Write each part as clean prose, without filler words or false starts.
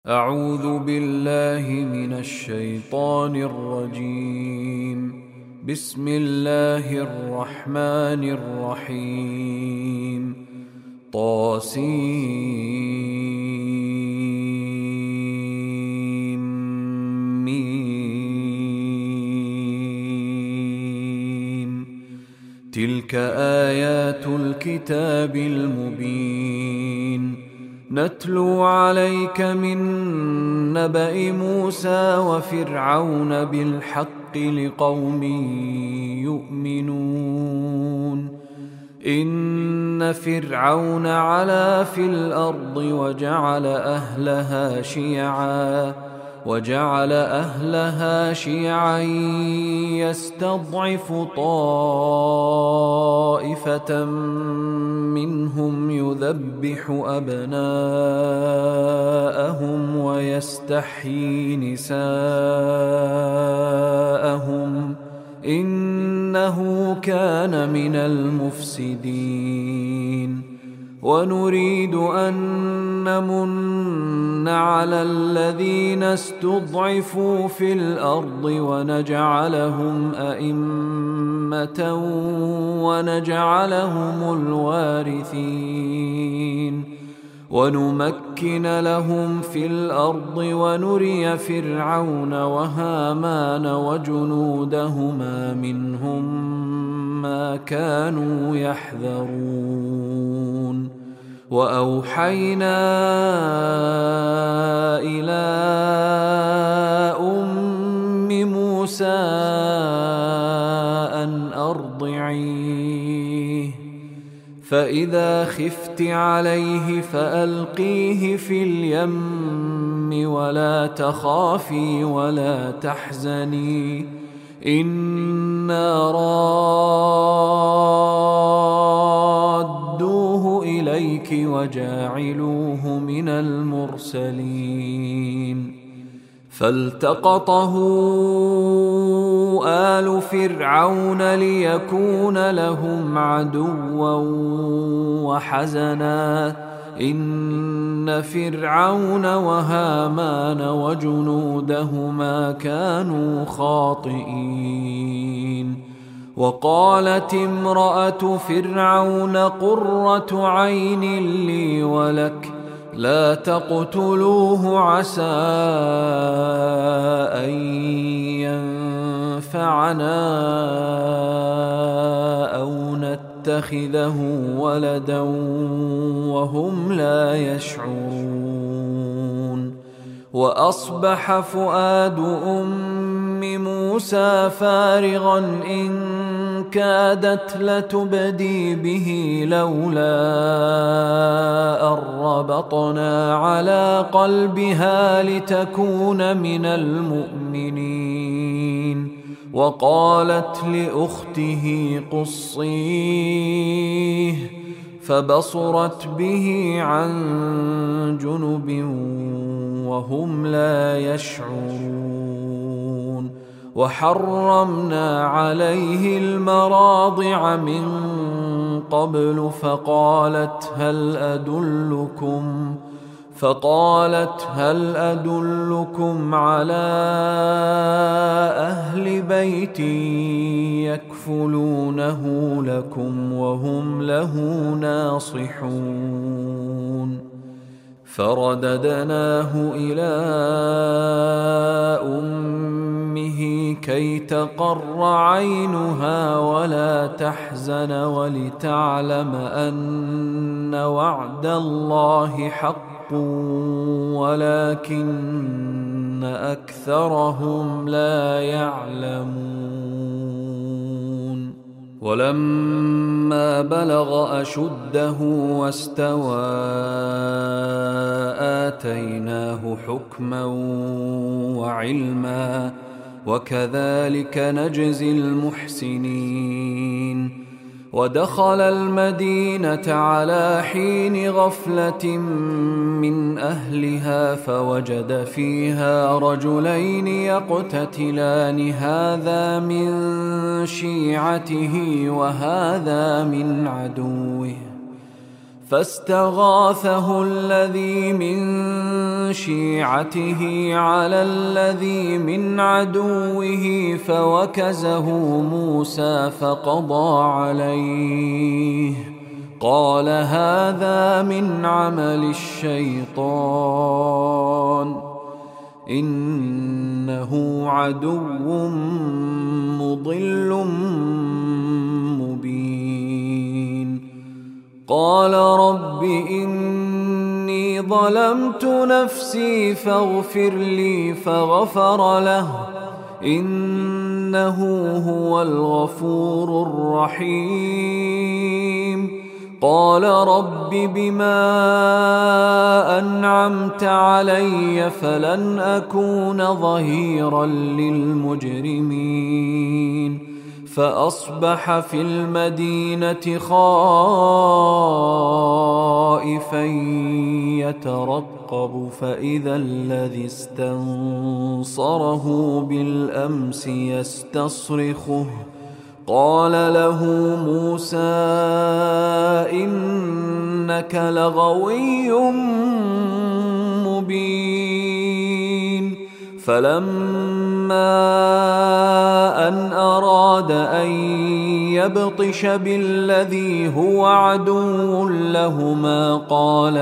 أعوذ بالله من الشيطان الرجيم. بسم الله الرحمن الرحيم. طاسيم. تلك آيات الكتاب المبين. نتلو عليك من نبأ موسى وفرعون بالحق لقوم يؤمنون. إن فرعون علا في الأرض وجعل أهلها شيعا يستضعف طائفة منهم يذبح أبناءهم ويستحيي نساءهم إنه كان من المفسدين. ونريد أن نمن على الذين استضعفوا في الأرض ونجعلهم أئمة ونجعلهم الوارثين ونمكن لهم في الأرض ونري فرعون وهامان وجنودهما منهم ما كانوا يحذرون. وأوحينا إلى أم موسى أن أرضعيه فإذا خفت عليه فألقيه في اليم ولا تخافي ولا تحزني إنا رادوه إليك وجاعلوه من المرسلين. فالتقطه آل فرعون ليكون لهم عدوا وحزنا إن فرعون وهامان وجنودهما كانوا خاطئين. وقالت امرأة فرعون قرة عين لي ولك لا تقتلوه عسى أن ينفعنا أو نتخذه ولدا وهم لا يشعرون. وأصبح فؤاد أم موسى فارغا إن كادت لتبدي به لولا أن ربطنا على قلبها لتكون من المؤمنين. وقالت لأخته قصيه فبصرت به عن جنب وهم لا يشعرون. وحرمنا عليه المراضع من قبل فقالت هل أدلكم على أهل بيت يكفلونه لكم وهم له ناصحون. فرددناه إلى أمه كي تقر عينها ولا تحزن ولتعلم أن وعد الله حق ولكن أكثرهم لا يعلمون. ولما بلغ أشده واستوى آتيناه حكما وعلما وكذلك نجزي المحسنين. ودخل المدينة على حين غفلة من أهلها فوجد فيها رجلين يقتتلان هذا من شيعته وهذا من عدوه فاستغاثه الذي من شيعته على الذي من عدوه فوكزه موسى فقضى عليه. قال هذا من عمل الشيطان إنه عدو مضل مبين. قال رب إني ظلمت نفسي فاغفر لي فغفر له إنه هو الغفور الرحيم. قال رب بما أنعمت علي فلن أكون ظهيرا للمجرمين. فأصبح في المدينة خائفا يترقب فإذا الذي استنصره بالأمس يستصرخه. قال له موسى إنك لغوي مبين. فلما أن أراد أن يبطش بالذي هو عدو لهما قال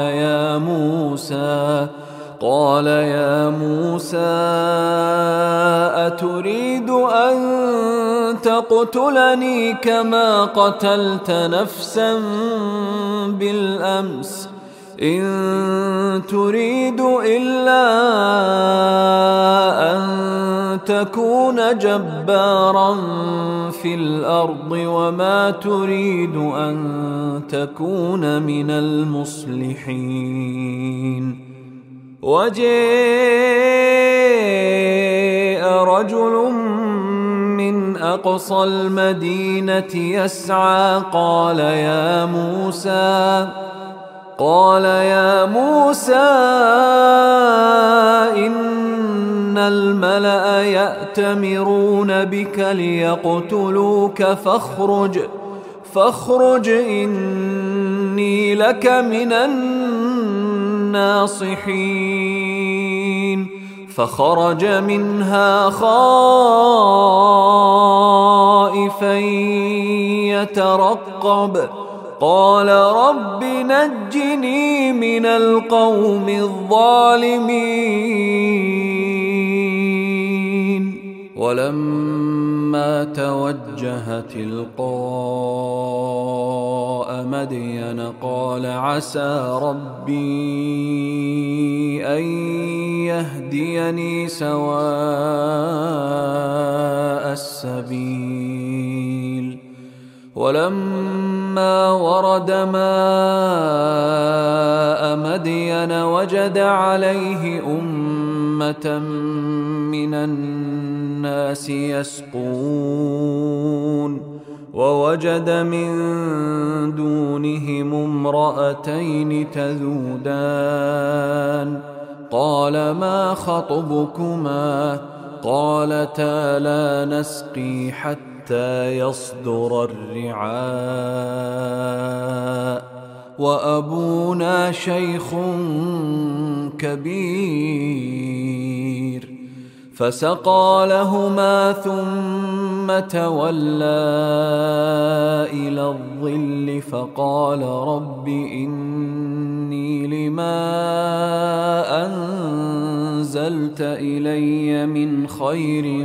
يا موسى أتريد أن تقتلني كما قتلت نفسا بالأمس إن تريد إلا أن تكون جبارا في الأرض وما تريد أن تكون من المصلحين. وجاء رجل من أقصى المدينة يسعى قال يا موسى إن الملأ يأتمرون بك ليقتلوك فاخرج إني لك من الناصحين. فخرج منها خائفا يترقب قال رب نجني من القوم الظالمين. ولما توجه تلقاء مدين قال عسى ربي أن يهديني سواء السبيل. ولما ورد ماء مدين وجد عليه أمة من الناس يسقون ووجد من دونهم امرأتين تذودان قال ما خطبكما قالتا لا نسقي حتى يصدر الرعاء وأبونا شيخ كبير. فسقى لهما ثم تولى إلى الظل فقال رب إني لما أنزلت إلي من خير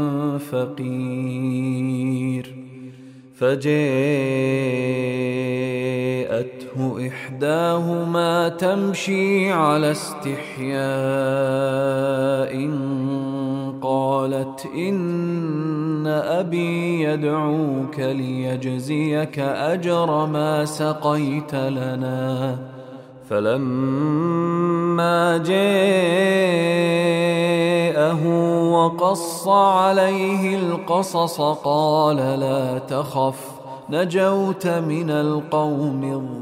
فقير. فجاءته إحداهما تمشي على استحياء قالت إن أبي يدعوك ليجزيك أجر ما سقيت لنا. فلما جاءه وقص عليه القصص قال لا تخف نجوت من القوم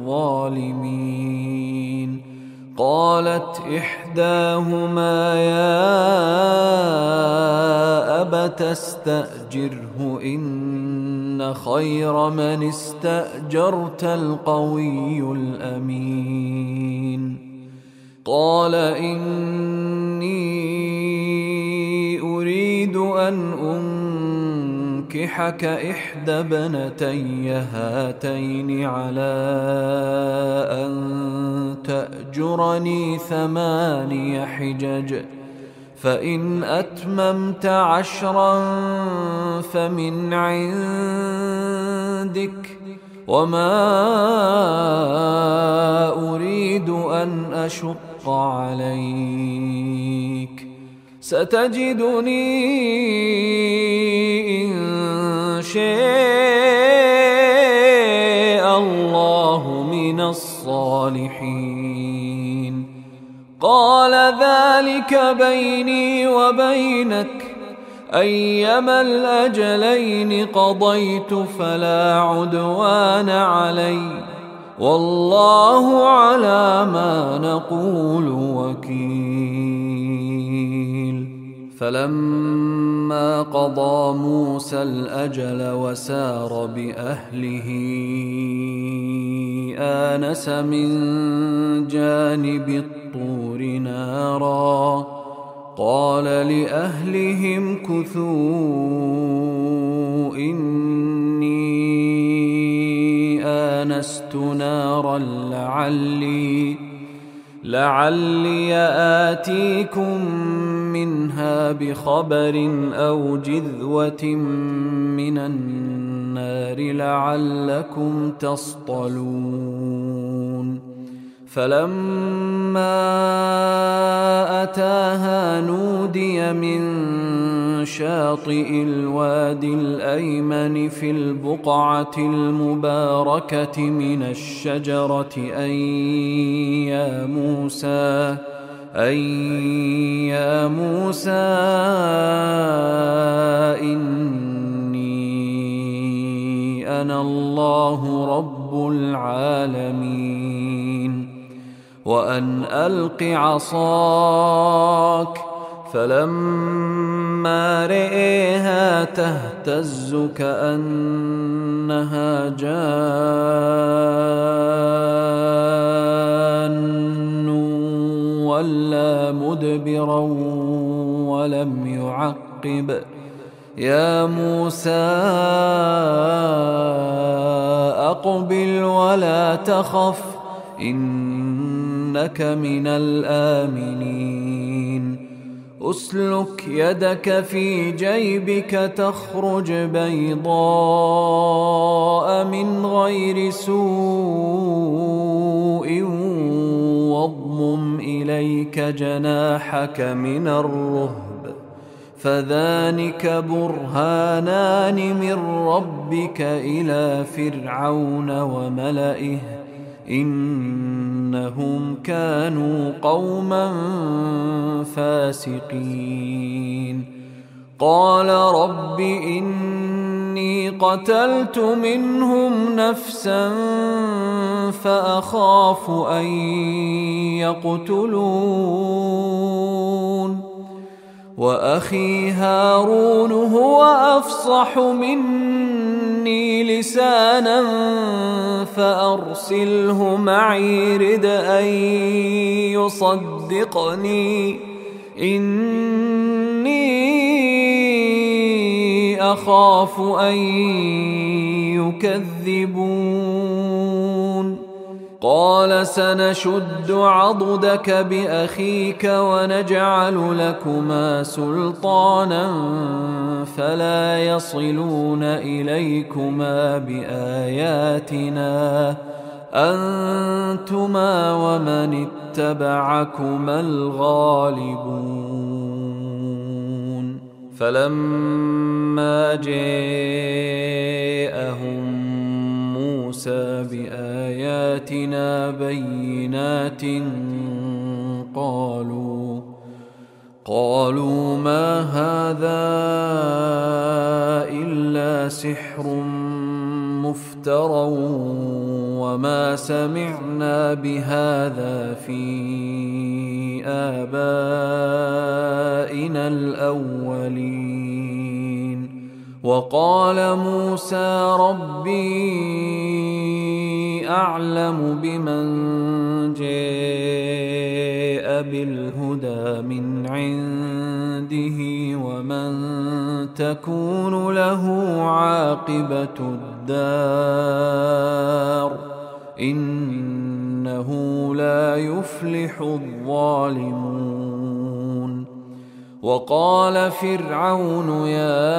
الظالمين. قالت إحداهما يا أبت استأجره إن إن خير من استأجرت القوي الأمين. قال إني أريد أن أنكحك إحدى ابنتي هاتين على أن تأجرني 8 حجج، فإن أتممت 10 فمن عندك، وما أريد أن أشق عليك، ستجدني إن شاء الله من الصالحين. قال ذلك بيني وبينك، أيما الأجلين قضيت فلا عدوان علي، والله على ما نقول وكيل. فلما قضى موسى الأجل وسار بأهله آنس من جانب الطور نارا، قال لأهلهم كثوا إني آنست نارا لعلي آتيكم منها بخبر أو جذوة من النار لعلكم تصطلون. فلما أتاها نودي من شاطئ الوادي الأيمن في البقعة المباركة من الشجرة أن يا موسى إني أنا الله رب العالمين، وأن ألق عصاك. فلما رئيها تهتز كأنها جان ولا مدبرا ولم يعقب. يا موسى أقبل ولا تخف إنك من الآمنين. أسلك يدك في جيبك تخرج بيضاء من غير سوء واضمم إليك جناحك من الرهب، فذلك برهانان من ربك إلى فرعون وملئه إنهم كانوا قوما فاسقين. قال رب إني قتلت منهم نفسا فأخاف أن يقتلون، وأخي هارون هو أفصح مني لسانا فأرسله معي رد أن يصدقني إني أخاف أن يكذبون. قال سنشد عضدك بأخيك ونجعل لكما سلطانا فلا يصلون إليكما بآياتنا أنتما ومن اتبعكما الغالبون. فلما جاءهم موسى بآياتنا بينات قالوا ما هذا إلا سحر مفترى وما سمعنا بهذا في آبائنا الأولين وقال موسى ربي أعلم بمن جاء بالهدى من عنده ومن تكون له عاقبة الدار إنه لا يفلح الظالمون. وقال فرعون يا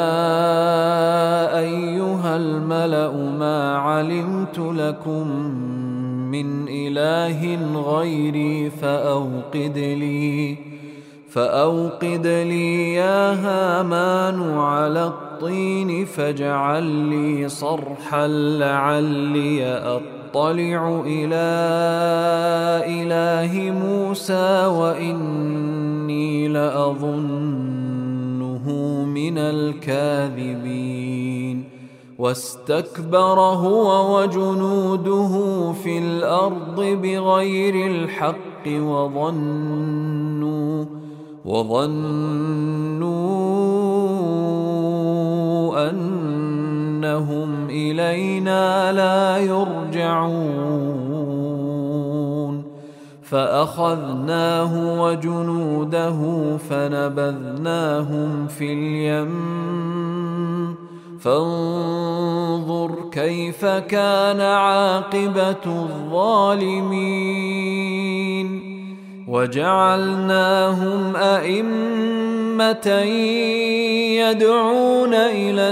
أيها الملأ ما علمت لكم من إله غيري فأوقد لي يا هامان على الطين فاجعل لي صرحا لعلي أطلع إلى إله موسى وإني لأظنه من الكاذبين. واستكبر هو وجنوده في الأرض بغير الحق وظنوا أنهم إلينا لا يرجعون. فأخذناه وجنوده فنبذناهم في اليم فانظر كيف كان عاقبة الظالمين. وجعلناهم أئمة يدعون إلى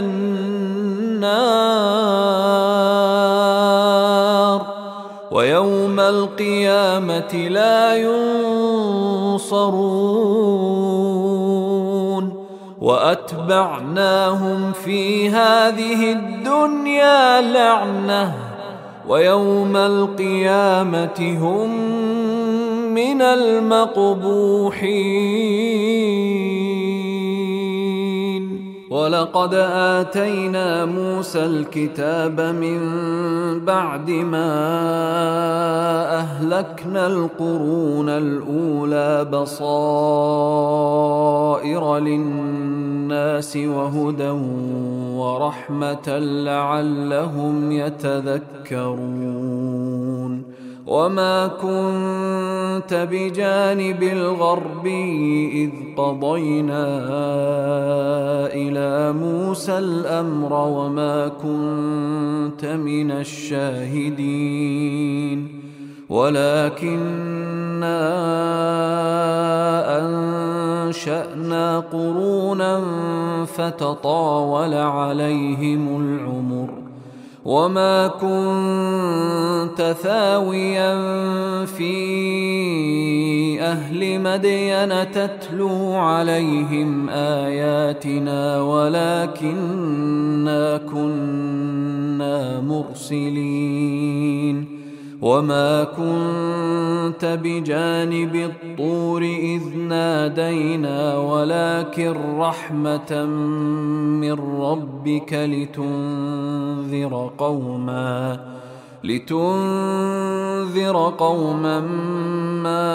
النار ويوم القيامة لا ينصرون. وأتبعناهم في هذه الدنيا لعنة ويوم القيامة هم من المقبوحين. ولقد آتينا موسى الكتاب من بعد ما أهلكنا القرون الأولى بصائر للناس وهدى ورحمة لعلهم يتذكرون. وما كنت بجانب الغربي إذ قضينا إلى موسى الأمر وما كنت من الشاهدين ولكننا أنشأنا قرونا فتطاول عليهم العمر وما كنت ثاويا في أهل مدين تتلو عليهم آياتنا ولكننا كنا مرسلين. وما كنت بجانب الطور إذ نادينا ولكن رحمة من ربك لتنذر قوما ما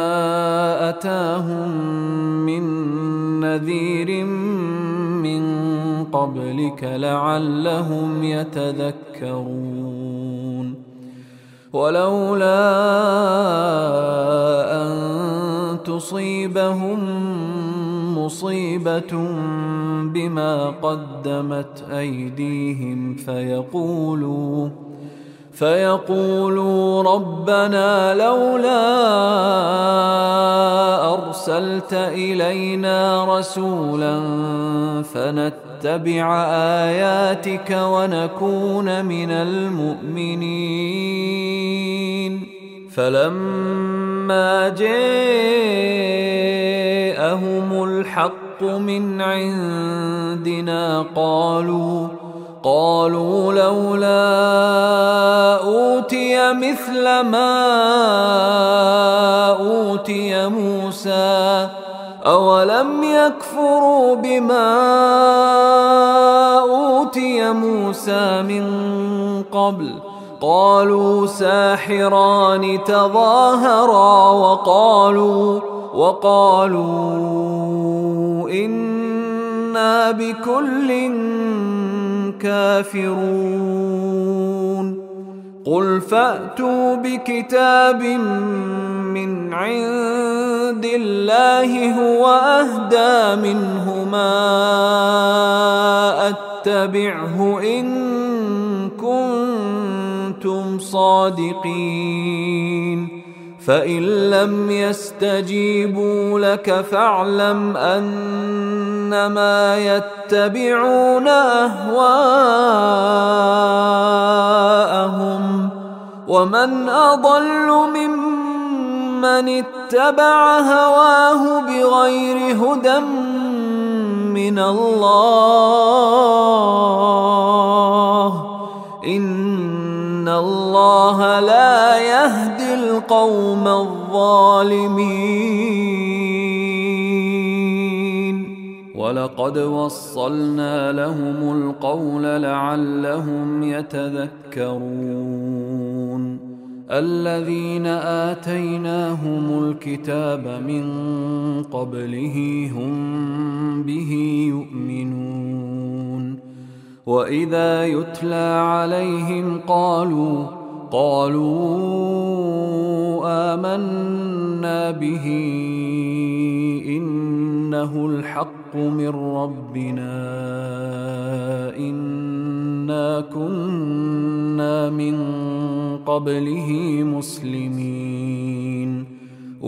أتاهم من نذير من قبلك لعلهم يتذكرون. ولولا أن تصيبهم مصيبة بما قدمت أيديهم فيقولوا ربنا لولا أرسلت إلينا رسولا فنتبع آياتك ونكون من المؤمنين. فلما جاءهم الحق من عندنا قالوا لولا أوتي مثل ما أوتي موسى أولم يكفروا بما أوتي موسى من قبل قالوا ساحران تظاهرا وقالوا إنا إنا بكل كافرون قل فأتوا بكتاب من عند الله هو أهدى منهما أتبعه إن كنتم صادقين فإن لم يستجيبوا لك فاعلم أنما يتبعون أهواءهم ومن أضل ممن اتبع هواه بغير هدى من الله إن الله لا يهدي القوم الظالمين ولقد وصلنا لهم القول لعلهم يتذكرون الذين آتيناهم الكتاب من قبله هم به يؤمنون وإذا يتلى عليهم قالوا آمنا به إنه الحق من ربنا إنا كنا من قبله مسلمين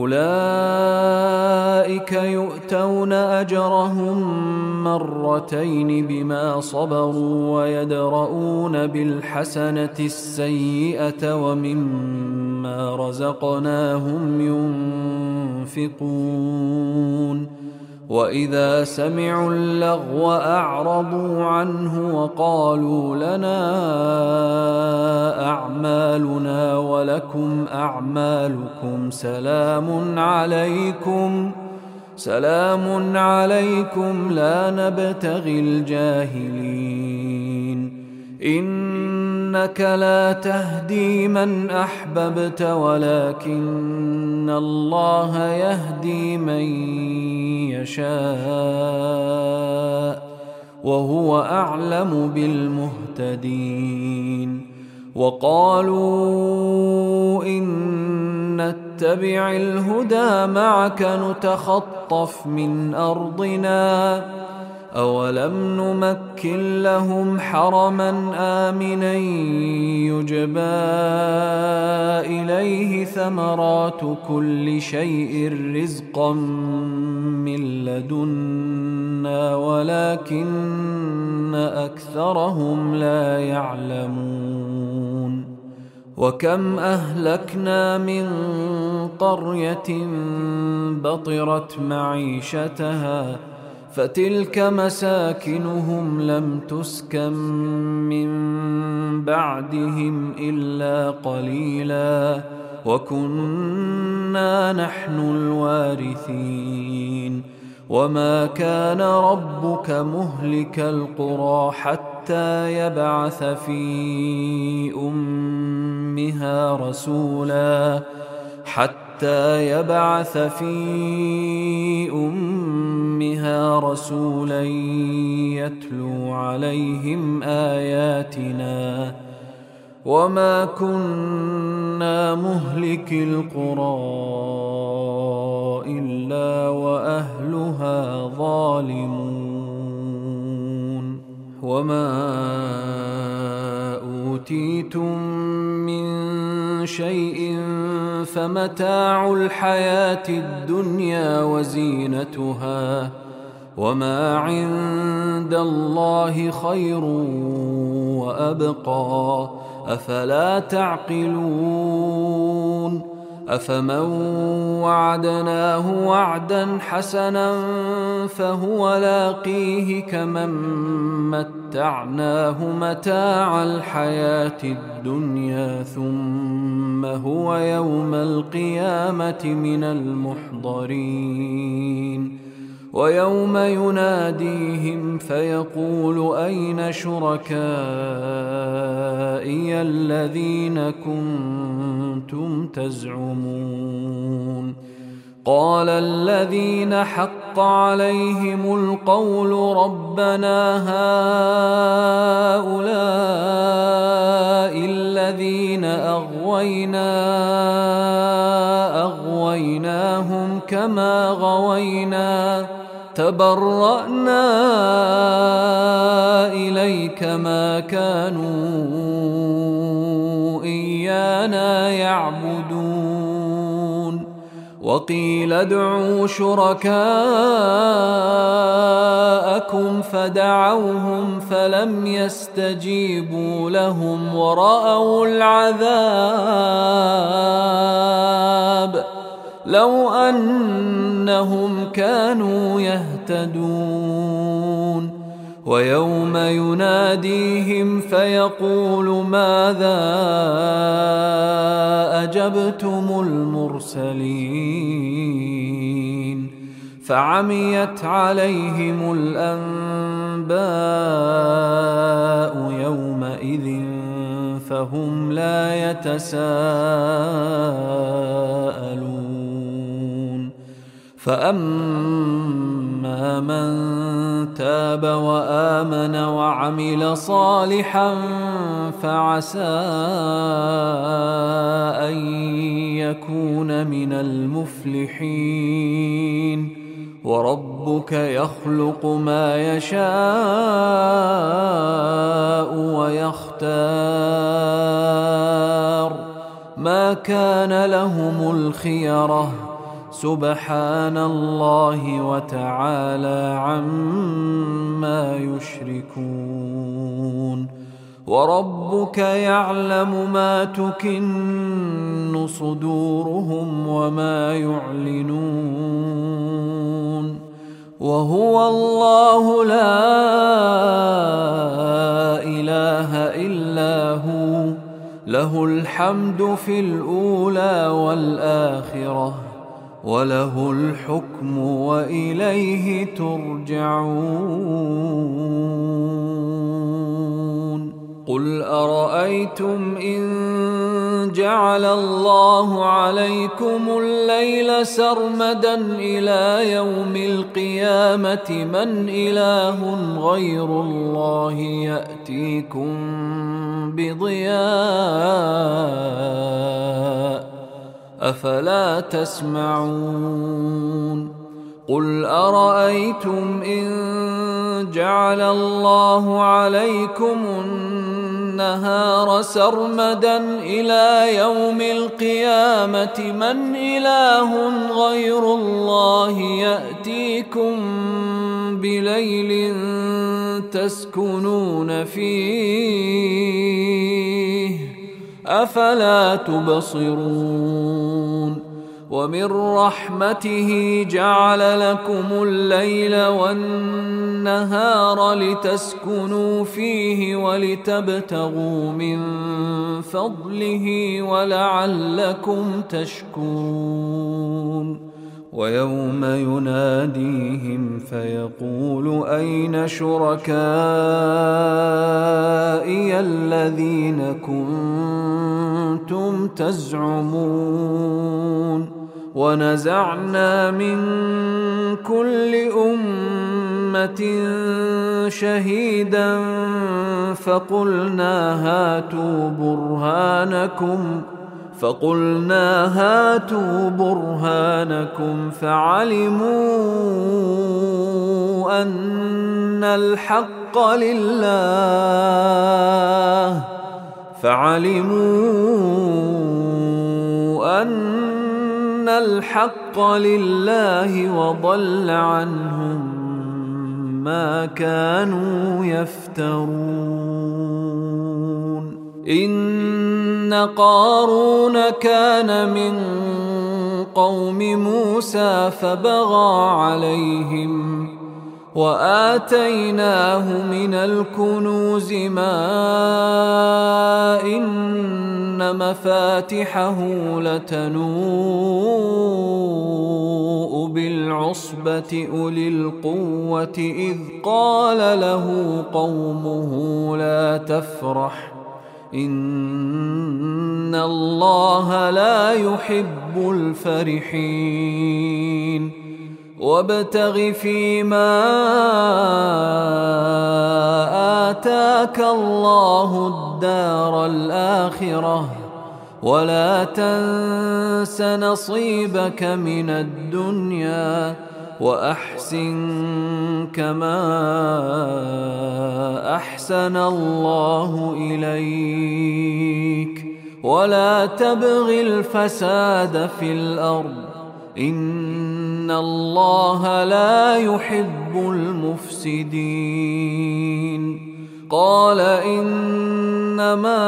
أولئك يؤتون أجرهم مرتين بما صبروا ويدرؤون بالحسنة السيئة ومما رزقناهم ينفقون وإذا سمعوا اللغو أعرضوا عنه وقالوا لنا أعمالنا ولكم أعمالكم سلام عليكم لا نبتغي الجاهلين إنك لا تهدي من أحببت ولكن الله يهدي من يشاء وهو أعلم بالمهتدين وقالوا إن نتبع الهدى معك نتخطف من أرضنا أولم نمكن لهم حرما آمنا يجبى إليه ثمرات كل شيء رزقا من لدنا ولكن أكثرهم لا يعلمون وكم أهلكنا من قرية بطرت معيشتها فتلك مساكنهم لم تسكن من بعدهم إلا قليلا وكنا نحن الوارثين وما كان ربك مهلك القرى حتى يبعث في أمها رسولا يتلو عليهم آياتنا وما كنا مهلك القرى إلا وأهلها ظالمون وما أوتيتم من شيء فمتاع الحياة الدنيا وزينتها وما عند الله خير وأبقى أفلا تعقلون أفمن وعدناه وعدا حسنا فهو لاقيه كمن متعناه متاع الحياة الدنيا ثم هو يوم القيامة من المحضرين ويوم يناديهم فيقول أين شركائي الذين كنتم تزعمون قال الذين حق عليهم القول ربنا هؤلاء الذين أغويناهم كما غوينا تبرأنا إليك ما كانوا إيانا يعبدون وقيل ادعوا شركاءكم فدعوهم فلم يستجيبوا لهم ورأوا العذاب لو أنهم كانوا يهتدون ويوم يناديهم فيقول ماذا أجبتم المرسلين فعميت عليهم الأنباء يومئذ فهم لا يتساءلون فأما من تاب وآمن وعمل صالحا فعسى أن يكون من المفلحين وربك يخلق ما يشاء ويختار ما كان لهم الخيرة سبحان الله وتعالى عما يشركون وربك يعلم ما تكن صدورهم وما يعلنون وهو الله لا إله إلا هو له الحمد في الأولى والآخرة وله الحكم وإليه ترجعون قل أرأيتم إن جعل الله عليكم الليل سرمدا إلى يوم القيامة من إله غير الله يأتيكم بضياء أفلا تسمعون قل أرأيتم إن جعل الله عليكم النهار سرمدا إلى يوم القيامة من إله غير الله يأتيكم بليل تسكنون فيه أفلا تبصرون ومن رحمته جعل لكم الليل والنهار لتسكنوا فيه ولتبتغوا من فضله ولعلكم تشكرون ويوم يناديهم فيقول أين شركائي الذين كنتم تزعمون ونزعنا من كل أمة شهيدا فقلنا هاتوا برهانكم فعلموا أن الحق لله وضل عنهم ما كانوا يفترون إن قارون كان من قوم موسى فبغى عليهم وآتيناه من الكنوز ما إن مفاتحه لتنوء بالعصبة أولي القوة إذ قال له قومه لا تفرح إن الله لا يحب الفرحين وابتغ فيما آتاك الله الدار الآخرة ولا تنس نصيبك من الدنيا وأحسن كما أحسن الله إليك ولا تبغ الفساد في الأرض إن الله لا يحب المفسدين قال إنما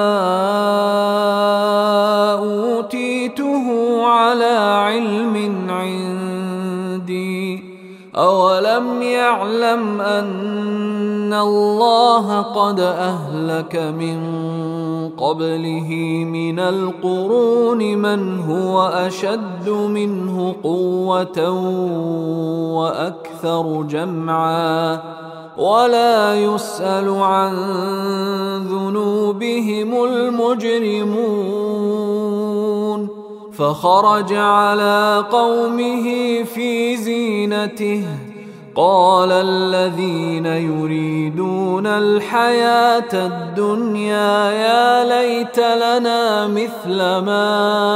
أوتيته على علم عندي أولم يعلم أن الله قد أهلك من قبله من القرون من هو أشد منه قوة وأكثر جمعا ولا يسأل عن ذنوبهم المجرمون فخرج على قومه في زينته قال الذين يريدون الحياة الدنيا يا ليت لنا مثل ما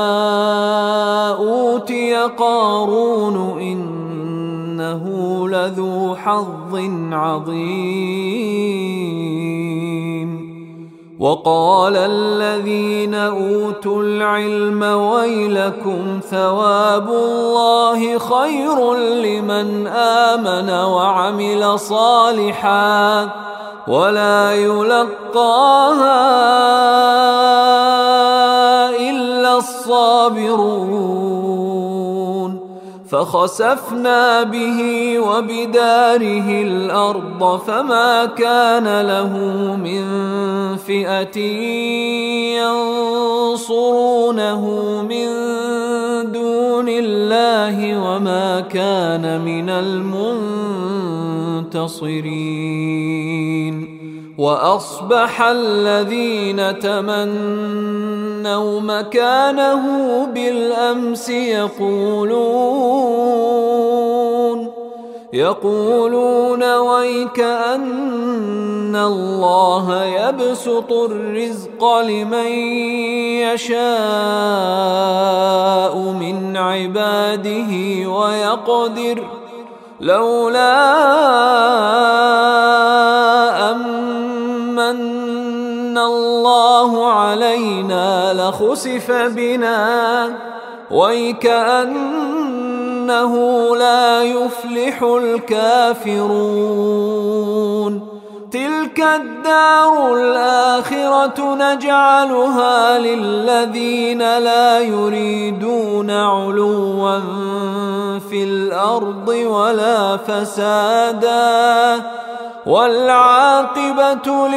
أوتي قارون إنه لذو حظ عظيم وقال الذين أوتوا العلم ويلكم ثواب الله خير لمن آمن وعمل صالحا ولا يلقاها إلا الصابرون فخسفنا به وبداره الأرض فما كان له من فئة ينصرونه من دون الله وما كان من المنتصرين وأصبح الذين تمنوا مكانه بالأمس يقولون ويك أن الله يبسط الرزق لمن يشاء من عباده ويقدر لولا أمن الله علينا لخسف بنا ويكأنه لا يفلح الكافرون تلك الدار الآخرة نجعلها للذين لا يريدون علوا في الأرض ولا فسادا والعاقبة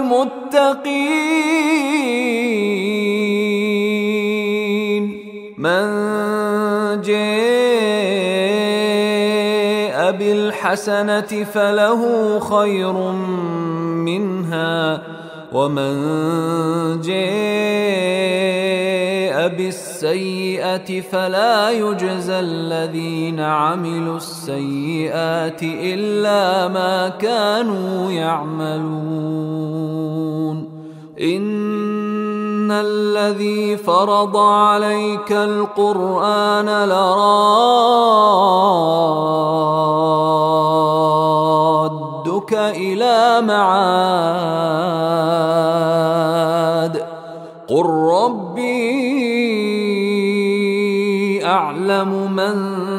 للمتقين من جاء بالحسنة فله خير منها ومن جاء بالسيئة فلا يجزى الذين عملوا السيئات إلا ما كانوا يعملون إن الذي فرض عليك القرآن لرادك إلى معاد قل ربي أعلم من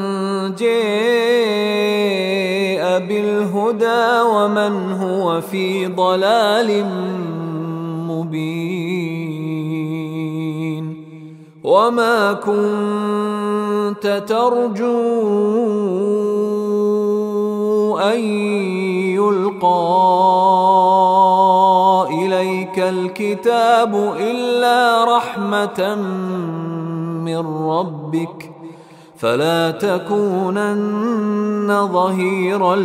جاء بالهدى ومن هو في ضلال مبين وما كنت ترجو أن يلقى إليك الكتاب إلا رحمة من ربك فلا تكونن ظهيرا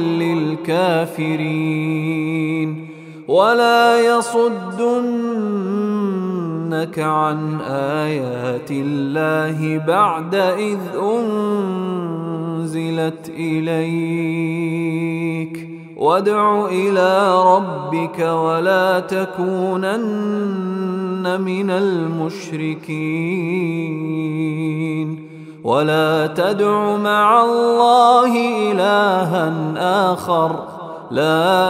للكافرين ولا يصدنك يصدونك عن آيات الله بعد إذ أنزلت إليك وادع إلى ربك ولا تكونن من المشركين ولا تدع مع الله إلها آخر لا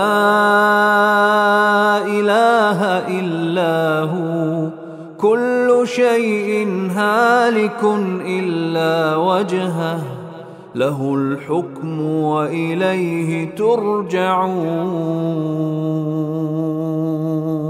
إله إلا هو كل شيء هالك إلا وجهه له الحكم وإليه ترجعون.